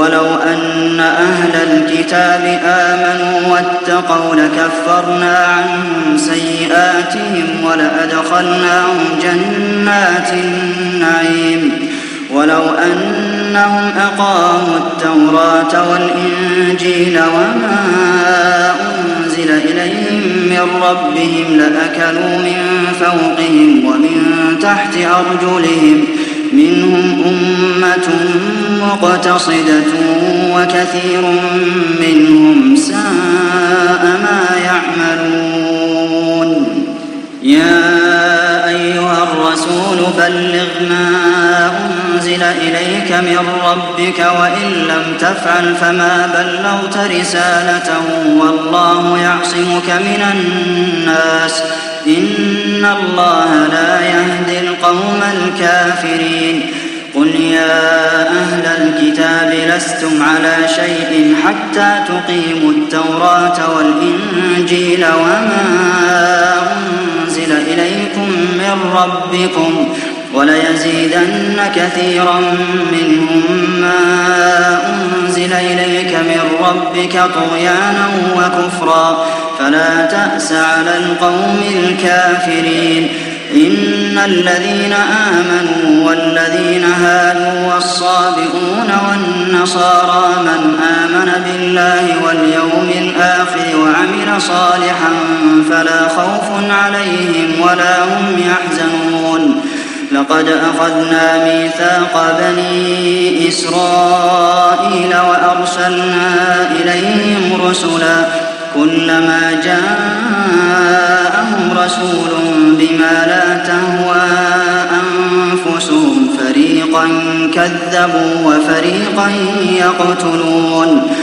ولو أن أهل الكتاب آمنوا واتقوا لكفرنا عنهم سيئاتهم ولأدخلناهم جنات النعيم ولو أنهم أقاموا التوراة والإنجيل وما أنزل إليهم من ربهم لأكلوا من فوقهم ومن تحت أرجلهم منهم أمة مقتصدة وكثير منهم ساء ما يعملون. يا أيها الرسول بلغ ما أنزل إليك من ربك وإن لم تفعل فما بلغت رسالته والله يعصمك من الناس إن الله لا يهدي القوم الكافرين. قل يا أهل الكتاب لستم على شيء حتى تقيموا التوراة والإنجيل وما أنزل إليكم من ربكم وليزيدن كثيرا منهم ما أنزل إليك من ربك طغيانا وكفرا فلا تأس على القوم الكافرين. إن الذين آمنوا والذين هادوا والصابئون والنصارى من آمن بالله واليوم الآخر وعمل صالحا فلا خوف عليهم ولا هم يحزنون. لقد أخذنا ميثاق بني إسرائيل وأرسلنا إليهم رسلا كلما جاءهم رسول بما لا تهوى أنفسهم فريقا كذبوا وفريقا يقتلون.